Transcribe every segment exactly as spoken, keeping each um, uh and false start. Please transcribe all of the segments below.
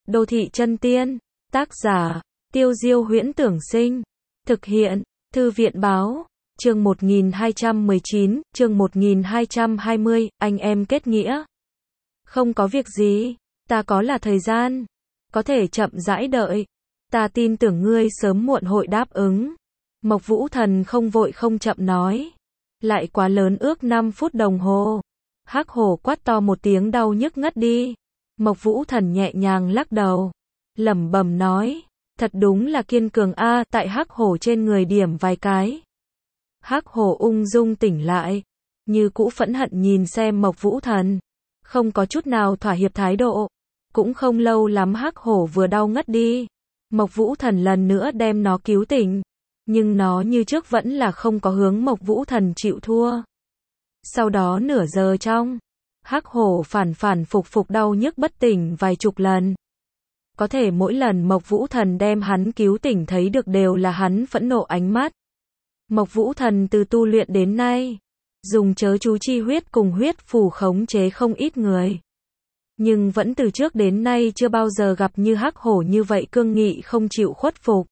Đô thị chân tiên. Tác giả, Tiêu Diêu Huyễn Tưởng Sinh. Thực hiện, Thư viện Báo. Chương một nghìn hai trăm mười chín, chương một nghìn hai trăm hai mươi, anh em kết nghĩa. Không có việc gì, ta có là thời gian. Có thể chậm rãi đợi. Ta tin tưởng ngươi sớm muộn hội đáp ứng. Mộc Vũ Thần không vội không chậm nói. Lại quá lớn ước năm phút đồng hồ. Hắc hổ quát to một tiếng đau nhức ngất đi. Mộc Vũ Thần nhẹ nhàng lắc đầu. Lẩm bẩm nói. Thật đúng là kiên cường a, tại hắc hổ trên người điểm vài cái. Hắc hổ ung dung tỉnh lại. Như cũ phẫn hận nhìn xem Mộc Vũ Thần. Không có chút nào thỏa hiệp thái độ. Cũng không lâu lắm hắc hổ vừa đau ngất đi. Mộc Vũ Thần lần nữa đem nó cứu tỉnh. Nhưng nó như trước vẫn là không có hướng Mộc Vũ Thần chịu thua. Sau đó nửa giờ trong, hắc hổ phản phản phục phục đau nhức bất tỉnh vài chục lần. Có thể mỗi lần Mộc Vũ Thần đem hắn cứu tỉnh thấy được đều là hắn phẫn nộ ánh mắt. Mộc Vũ Thần từ tu luyện đến nay, dùng chớ chú chi huyết cùng huyết phù khống chế không ít người. Nhưng vẫn từ trước đến nay chưa bao giờ gặp như hắc hổ như vậy cương nghị không chịu khuất phục.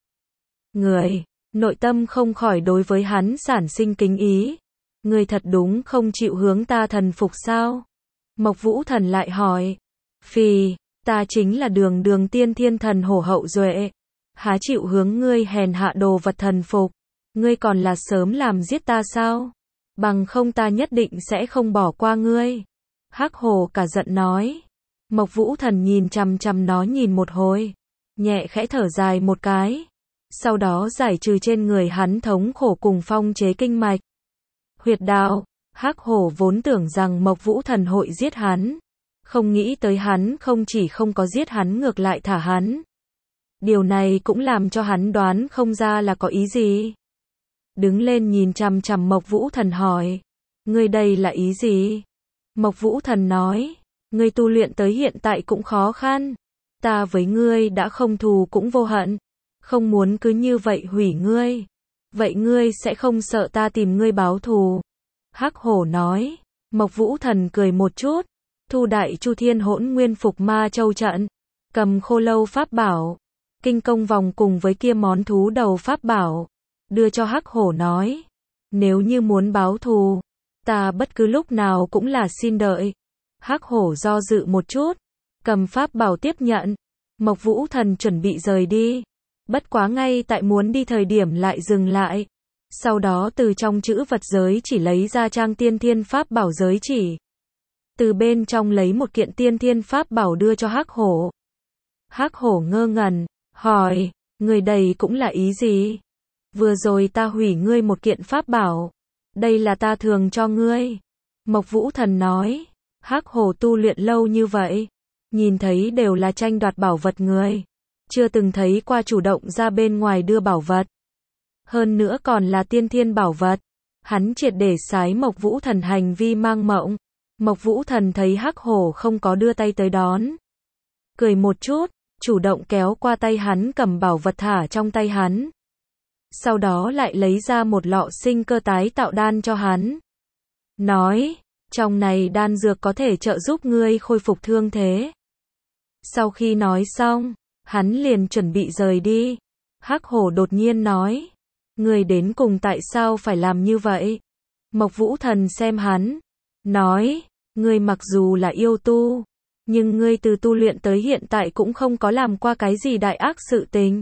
Người, nội tâm không khỏi đối với hắn sản sinh kính ý. Người thật đúng không chịu hướng ta thần phục sao? Mộc Vũ Thần lại hỏi. Phì, ta chính là đường đường tiên thiên thần hổ hậu duệ. Há chịu hướng ngươi hèn hạ đồ vật thần phục. Ngươi còn là sớm làm giết ta sao? Bằng không ta nhất định sẽ không bỏ qua ngươi. Hắc hổ cả giận nói. Mộc Vũ Thần nhìn chằm chằm nó nhìn một hồi. Nhẹ khẽ thở dài một cái. Sau đó giải trừ trên người hắn thống khổ cùng phong chế kinh mạch. Huyệt đạo, hắc hổ vốn tưởng rằng Mộc Vũ Thần hội giết hắn. Không nghĩ tới hắn không chỉ không có giết hắn ngược lại thả hắn. Điều này cũng làm cho hắn đoán không ra là có ý gì. Đứng lên nhìn chằm chằm Mộc Vũ Thần hỏi. Ngươi đây là ý gì? Mộc Vũ Thần nói. Ngươi tu luyện tới hiện tại cũng khó khăn. Ta với ngươi đã không thù cũng vô hận. Không muốn cứ như vậy hủy ngươi. Vậy ngươi sẽ không sợ ta tìm ngươi báo thù? Hắc hổ nói. Mộc Vũ Thần cười một chút. Thu đại chu thiên hỗn nguyên phục ma châu trận. Cầm khô lâu pháp bảo. Kinh công vòng cùng với kia món thú đầu pháp bảo. Đưa cho hắc hổ nói. Nếu như muốn báo thù. Ta bất cứ lúc nào cũng là xin đợi. Hắc hổ do dự một chút. Cầm pháp bảo tiếp nhận. Mộc Vũ Thần chuẩn bị rời đi. Bất quá ngay tại muốn đi thời điểm lại dừng lại. Sau đó từ trong chữ vật giới chỉ lấy ra trang tiên thiên pháp bảo giới chỉ. Từ bên trong lấy một kiện tiên thiên pháp bảo đưa cho hắc hổ. Hắc hổ ngơ ngẩn, hỏi, người đây cũng là ý gì? Vừa rồi ta hủy ngươi một kiện pháp bảo. Đây là ta thường cho ngươi. Mộc Vũ Thần nói, hắc hổ tu luyện lâu như vậy. Nhìn thấy đều là tranh đoạt bảo vật người. Chưa từng thấy qua chủ động ra bên ngoài đưa bảo vật. Hơn nữa còn là tiên thiên bảo vật. Hắn triệt để sái Mộc Vũ Thần hành vi mang mộng. Mộc Vũ Thần thấy hắc hổ không có đưa tay tới đón. Cười một chút, chủ động kéo qua tay hắn cầm bảo vật thả trong tay hắn. Sau đó lại lấy ra một lọ sinh cơ tái tạo đan cho hắn. Nói, trong này đan dược có thể trợ giúp ngươi khôi phục thương thế. Sau khi nói xong, hắn liền chuẩn bị rời đi. Hắc hổ đột nhiên nói. Ngươi đến cùng tại sao phải làm như vậy? Mộc Vũ Thần xem hắn. Nói, ngươi mặc dù là yêu tu. Nhưng ngươi từ tu luyện tới hiện tại cũng không có làm qua cái gì đại ác sự tình.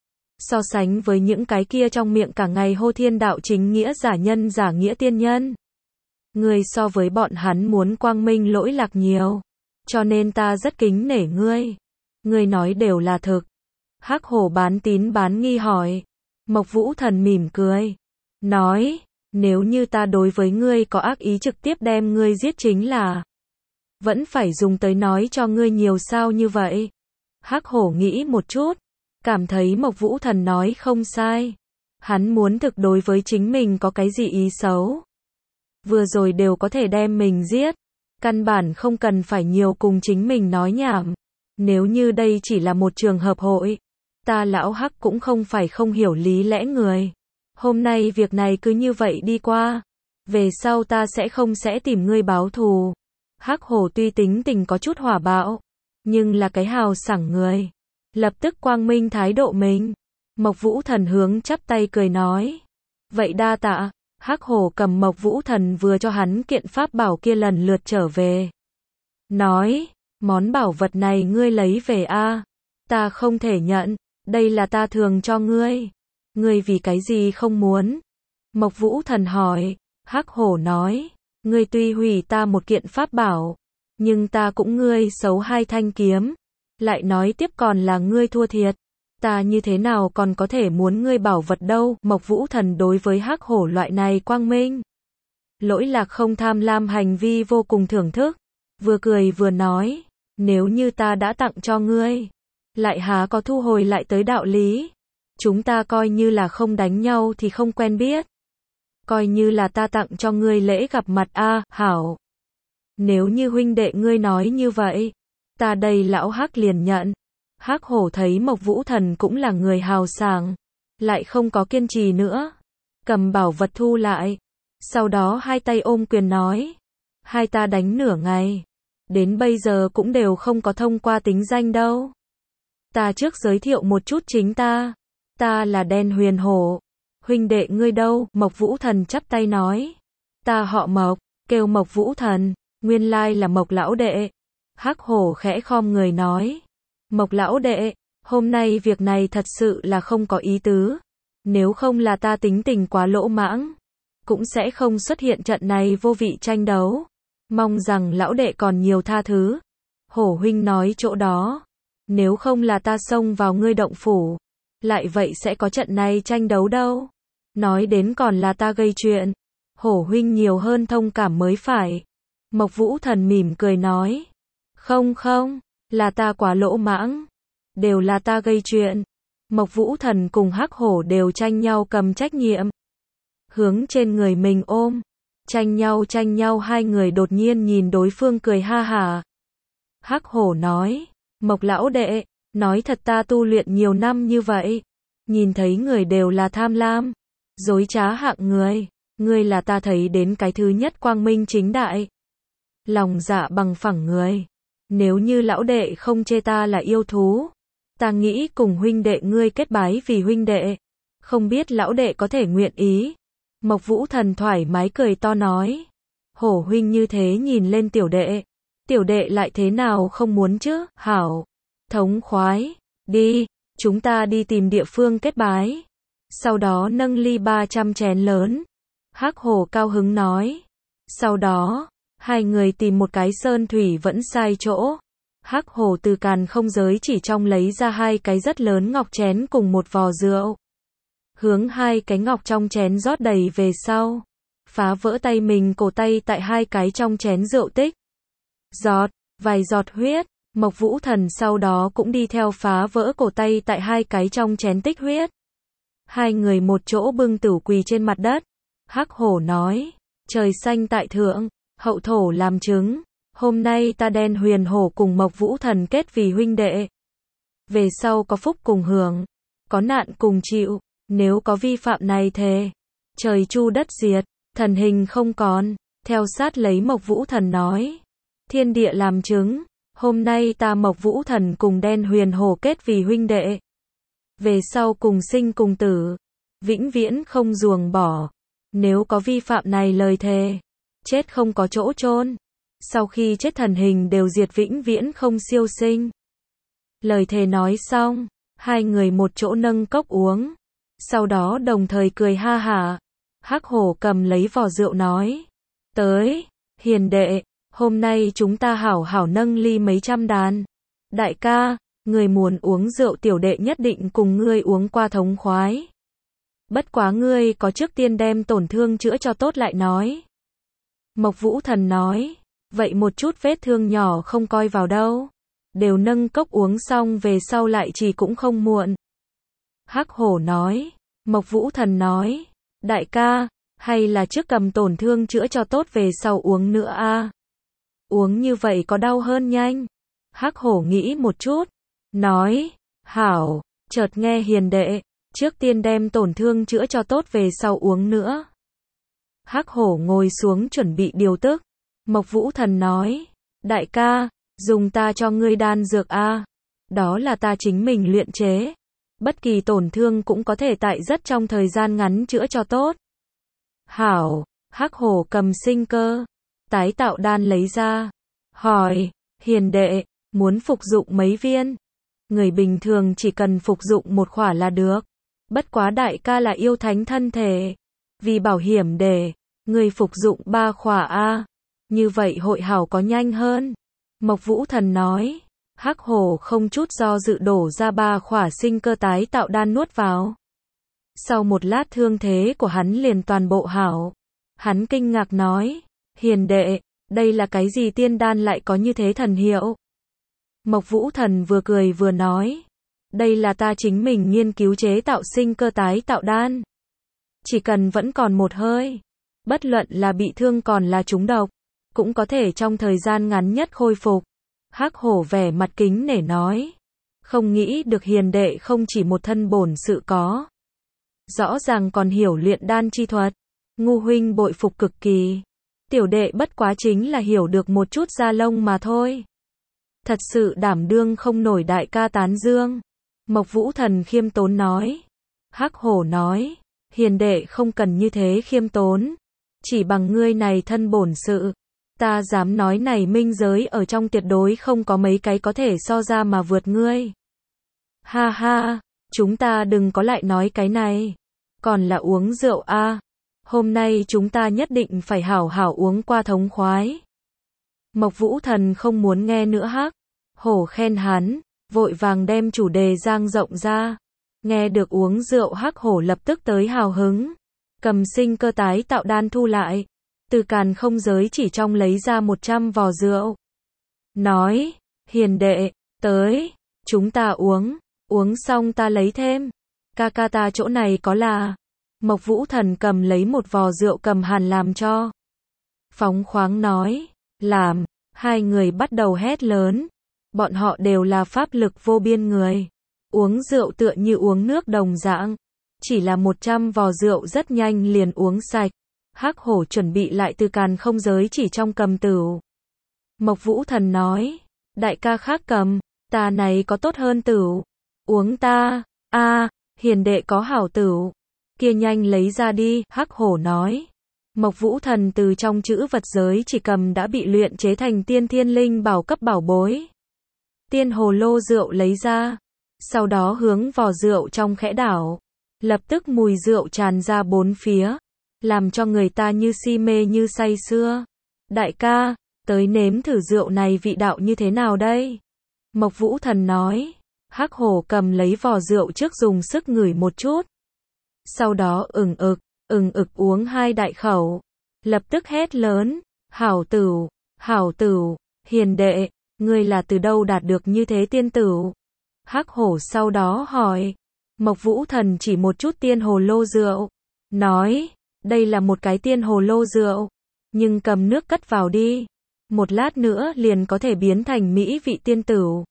So sánh với những cái kia trong miệng cả ngày hô thiên đạo chính nghĩa giả nhân giả nghĩa tiên nhân. Ngươi so với bọn hắn muốn quang minh lỗi lạc nhiều. Cho nên ta rất kính nể ngươi. Ngươi nói đều là thực. Hắc hổ bán tín bán nghi hỏi. Mộc Vũ Thần mỉm cười. Nói, nếu như ta đối với ngươi có ác ý trực tiếp đem ngươi giết chính là. Vẫn phải dùng tới nói cho ngươi nhiều sao như vậy. Hắc hổ nghĩ một chút. Cảm thấy Mộc Vũ Thần nói không sai. Hắn muốn thực đối với chính mình có cái gì ý xấu. Vừa rồi đều có thể đem mình giết. Căn bản không cần phải nhiều cùng chính mình nói nhảm. Nếu như đây chỉ là một trường hợp hội. Ta lão hắc cũng không phải không hiểu lý lẽ người. Hôm nay việc này cứ như vậy đi qua. Về sau ta sẽ không sẽ tìm ngươi báo thù. Hắc hổ tuy tính tình có chút hỏa bạo. nhưng là cái hào sảng người. Lập tức quang minh thái độ mình. Mộc Vũ Thần hướng chắp tay cười nói. Vậy đa tạ. Hắc hổ cầm Mộc Vũ Thần vừa cho hắn kiện pháp bảo kia lần lượt trở về. Nói, món bảo vật này ngươi lấy về a, ta không thể nhận, đây là ta thường cho ngươi. Ngươi vì cái gì không muốn? Mộc Vũ Thần hỏi. Hắc hổ nói, ngươi tuy hủy ta một kiện pháp bảo, nhưng ta cũng ngươi xấu hai thanh kiếm. Lại nói tiếp còn là ngươi thua thiệt, ta như thế nào còn có thể muốn ngươi bảo vật đâu. Mộc Vũ Thần đối với Hắc hổ loại này quang minh lỗi lạc không tham lam hành vi vô cùng thưởng thức, vừa cười vừa nói, nếu như ta đã tặng cho ngươi, lại há có thu hồi lại tới đạo lý. Chúng ta coi như là không đánh nhau thì không quen biết, coi như là ta tặng cho ngươi lễ gặp mặt a. Hảo, nếu như huynh đệ ngươi nói như vậy, ta đây lão Hắc liền nhận. Hắc hổ thấy Mộc Vũ Thần cũng là người hào sảng, lại không có kiên trì nữa, cầm bảo vật thu lại, sau đó hai tay ôm quyền nói, hai ta đánh nửa ngày, đến bây giờ cũng đều không có thông qua tính danh đâu. Ta trước giới thiệu một chút chính ta, ta là Đen Huyền Hổ. Huynh đệ ngươi đâu? Mộc Vũ Thần chắp tay nói, ta họ Mộc, kêu Mộc Vũ Thần, nguyên lai là Mộc lão đệ. Hắc hổ khẽ khom người nói, Mộc lão đệ, hôm nay việc này thật sự là không có ý tứ, nếu không là ta tính tình quá lỗ mãng, cũng sẽ không xuất hiện trận này vô vị tranh đấu, mong rằng lão đệ còn nhiều tha thứ. Hổ huynh nói chỗ đó, nếu không là ta xông vào ngươi động phủ, lại vậy sẽ có trận này tranh đấu đâu, nói đến còn là ta gây chuyện, hổ huynh nhiều hơn thông cảm mới phải. Mộc Vũ Thần mỉm cười nói, không không, là ta quá lỗ mãng, đều là ta gây chuyện. Mộc Vũ Thần cùng Hắc hổ đều tranh nhau cầm trách nhiệm, hướng trên người mình ôm, tranh nhau tranh nhau hai người đột nhiên nhìn đối phương cười ha hả. Hắc hổ nói, Mộc lão đệ, nói thật ta tu luyện nhiều năm như vậy, nhìn thấy người đều là tham lam, dối trá hạng người, ngươi là ta thấy đến cái thứ nhất quang minh chính đại, lòng dạ bằng phẳng người. Nếu như lão đệ không chê ta là yêu thú, ta nghĩ cùng huynh đệ ngươi kết bái vì huynh đệ, không biết lão đệ có thể nguyện ý. Mộc Vũ Thần thoải mái cười to nói, hổ huynh như thế nhìn lên tiểu đệ, tiểu đệ lại thế nào không muốn chứ. Hảo, thống khoái, đi, chúng ta đi tìm địa phương kết bái, sau đó nâng ly ba trăm chén lớn. Hắc hổ cao hứng nói. Sau đó, hai người tìm một cái sơn thủy vẫn sai chỗ. Hắc hổ từ càn không giới chỉ trong lấy ra hai cái rất lớn ngọc chén cùng một vò rượu, hướng hai cái ngọc trong chén rót đầy về sau, phá vỡ tay mình cổ tay tại hai cái trong chén rượu tích giọt vài giọt huyết. Mộc Vũ Thần sau đó cũng đi theo phá vỡ cổ tay tại hai cái trong chén tích huyết. Hai người một chỗ bưng tửu quỳ trên mặt đất. Hắc hổ nói, trời xanh tại thượng, hậu thổ làm chứng, hôm nay ta Đen Huyền Hổ cùng Mộc Vũ Thần kết vì huynh đệ, về sau có phúc cùng hưởng, có nạn cùng chịu, nếu có vi phạm này thề, trời chu đất diệt, thần hình không còn. Theo sát lấy Mộc Vũ Thần nói, thiên địa làm chứng, hôm nay ta Mộc Vũ Thần cùng Đen Huyền Hổ kết vì huynh đệ, về sau cùng sinh cùng tử, vĩnh viễn không ruồng bỏ, nếu có vi phạm này lời thề, chết không có chỗ chôn, sau khi chết thần hình đều diệt vĩnh viễn không siêu sinh. Lời thề nói xong, hai người một chỗ nâng cốc uống, sau đó đồng thời cười ha hả. Hắc hổ cầm lấy vò rượu nói, tới, hiền đệ, hôm nay chúng ta hảo hảo nâng ly mấy trăm đàn. Đại ca, người muốn uống rượu tiểu đệ nhất định cùng ngươi uống qua thống khoái. Bất quá ngươi có trước tiên đem tổn thương chữa cho tốt lại nói. Mộc Vũ Thần nói, vậy một chút vết thương nhỏ không coi vào đâu, đều nâng cốc uống xong về sau lại chỉ cũng không muộn. Hắc hổ nói. Mộc Vũ Thần nói, đại ca, hay là trước cầm tổn thương chữa cho tốt về sau uống nữa a? Uống như vậy có đau hơn nhanh. Hắc hổ nghĩ một chút, nói, hảo, chợt nghe hiền đệ, trước tiên đem tổn thương chữa cho tốt về sau uống nữa. Hắc hổ ngồi xuống chuẩn bị điều tức. Mộc Vũ Thần nói, đại ca, Dùng ta cho ngươi đan dược a. Đó là ta chính mình luyện chế. Bất kỳ tổn thương cũng có thể tại rất trong thời gian ngắn chữa cho tốt. Hảo, Hắc Hổ cầm sinh cơ tái tạo đan lấy ra. Hỏi, hiền đệ, muốn phục dụng mấy viên? Người bình thường chỉ cần phục dụng một khỏa là được. Bất quá đại ca là yêu thánh thân thể. Vì bảo hiểm để, người phục dụng ba khỏa a. Như vậy hội hảo có nhanh hơn. Mộc Vũ Thần nói. Hắc Hổ không chút do dự đổ ra ba khỏa sinh cơ tái tạo đan nuốt vào. Sau một lát thương thế của hắn liền toàn bộ hảo. Hắn kinh ngạc nói, hiền đệ, đây là cái gì tiên đan lại có như thế thần hiệu? Mộc Vũ Thần vừa cười vừa nói, đây là ta chính mình nghiên cứu chế tạo sinh cơ tái tạo đan. Chỉ cần vẫn còn một hơi, bất luận là bị thương còn là trúng độc, cũng có thể trong thời gian ngắn nhất khôi phục. Hắc Hổ vẻ mặt kính nể nói, không nghĩ được hiền đệ không chỉ một thân bổn sự có, rõ ràng còn hiểu luyện đan chi thuật. Ngu huynh bội phục cực kỳ. Tiểu đệ bất quá chính là hiểu được một chút da lông mà thôi. Thật sự đảm đương không nổi đại ca tán dương. Mộc Vũ Thần khiêm tốn nói. Hắc Hổ nói, hiền đệ không cần như thế khiêm tốn. Chỉ bằng ngươi này thân bổn sự, ta dám nói này minh giới ở trong tuyệt đối không có mấy cái có thể so ra mà vượt ngươi. Ha ha, chúng ta đừng có lại nói cái này. Còn là uống rượu a. Hôm nay chúng ta nhất định phải hảo hảo uống qua thống khoái. Mộc Vũ Thần không muốn nghe nữa. Hắc Hổ khen hắn, vội vàng đem chủ đề giang rộng ra. Nghe được uống rượu Hắc Hổ lập tức tới hào hứng. Cầm sinh cơ tái tạo đan thu lại. Từ càn không giới chỉ trong lấy ra một trăm vò rượu. Nói, hiền đệ, tới, chúng ta uống, uống xong ta lấy thêm. Ca ca ta chỗ này có là. Mộc Vũ Thần cầm lấy một vò rượu cầm hàn làm cho. Phóng khoáng nói, làm, hai người bắt đầu hét lớn. Bọn họ đều là pháp lực vô biên người. Uống rượu tựa như uống nước đồng dạng. Chỉ là một trăm vò rượu rất nhanh liền uống sạch. Hắc Hổ chuẩn bị lại từ càn không giới chỉ trong cầm tửu. Mộc Vũ Thần nói, đại ca khác cầm, ta này có tốt hơn tửu. Uống ta, a, hiền đệ có hảo tửu. Kia nhanh lấy ra đi, Hắc Hổ nói. Mộc Vũ Thần từ trong chữ vật giới chỉ cầm đã bị luyện chế thành tiên thiên linh bảo cấp bảo bối. Tiên hồ lô rượu lấy ra, sau đó hướng vò rượu trong khẽ đảo. Lập tức mùi rượu tràn ra bốn phía, làm cho người ta như si mê như say sưa. Đại ca, tới nếm thử rượu này vị đạo như thế nào đây? Mộc Vũ Thần nói. Hắc Hổ cầm lấy vò rượu trước dùng sức ngửi một chút. Sau đó ừng ực, ừng ực uống hai đại khẩu. Lập tức hét lớn, hảo tửu, hảo tửu, hiền đệ, ngươi là từ đâu đạt được như thế tiên tửu? Hắc Hổ sau đó hỏi. Mộc Vũ Thần chỉ một chút tiên hồ lô rượu. Nói, đây là một cái tiên hồ lô rượu. Nhưng cầm nước cất vào đi. Một lát nữa liền có thể biến thành mỹ vị tiên tửu.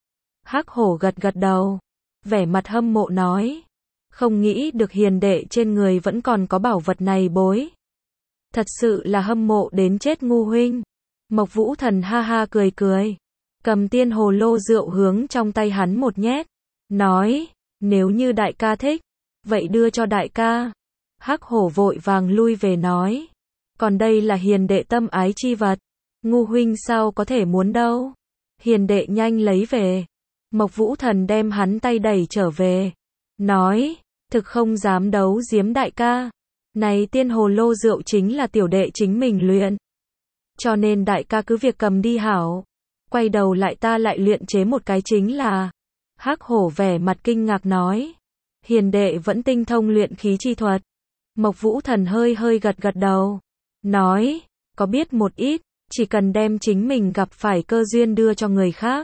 Hắc Hổ gật gật đầu. Vẻ mặt hâm mộ nói. Không nghĩ được hiền đệ trên người vẫn còn có bảo vật này bối. Thật sự là hâm mộ đến chết ngu huynh. Mộc Vũ Thần ha ha cười cười. Cầm tiên hồ lô rượu hướng trong tay hắn một nhét. Nói, nếu như đại ca thích, vậy đưa cho đại ca. Hắc Hổ vội vàng lui về nói. Còn đây là hiền đệ tâm ái chi vật. Ngu huynh sao có thể muốn đâu. Hiền đệ nhanh lấy về. Mộc Vũ Thần đem hắn tay đẩy trở về. Nói, thực không dám đấu giếm đại ca. Này tiên hồ lô rượu chính là tiểu đệ chính mình luyện. Cho nên đại ca cứ việc cầm đi hảo. Quay đầu lại ta lại luyện chế một cái chính là. Hắc Hổ vẻ mặt kinh ngạc nói. Hiền đệ vẫn tinh thông luyện khí chi thuật. Mộc Vũ Thần hơi hơi gật gật đầu. Nói, có biết một ít, chỉ cần đem chính mình gặp phải cơ duyên đưa cho người khác.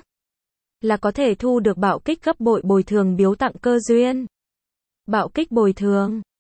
Là có thể thu được bạo kích gấp bội bồi thường biếu tặng cơ duyên. Bạo kích bồi thường.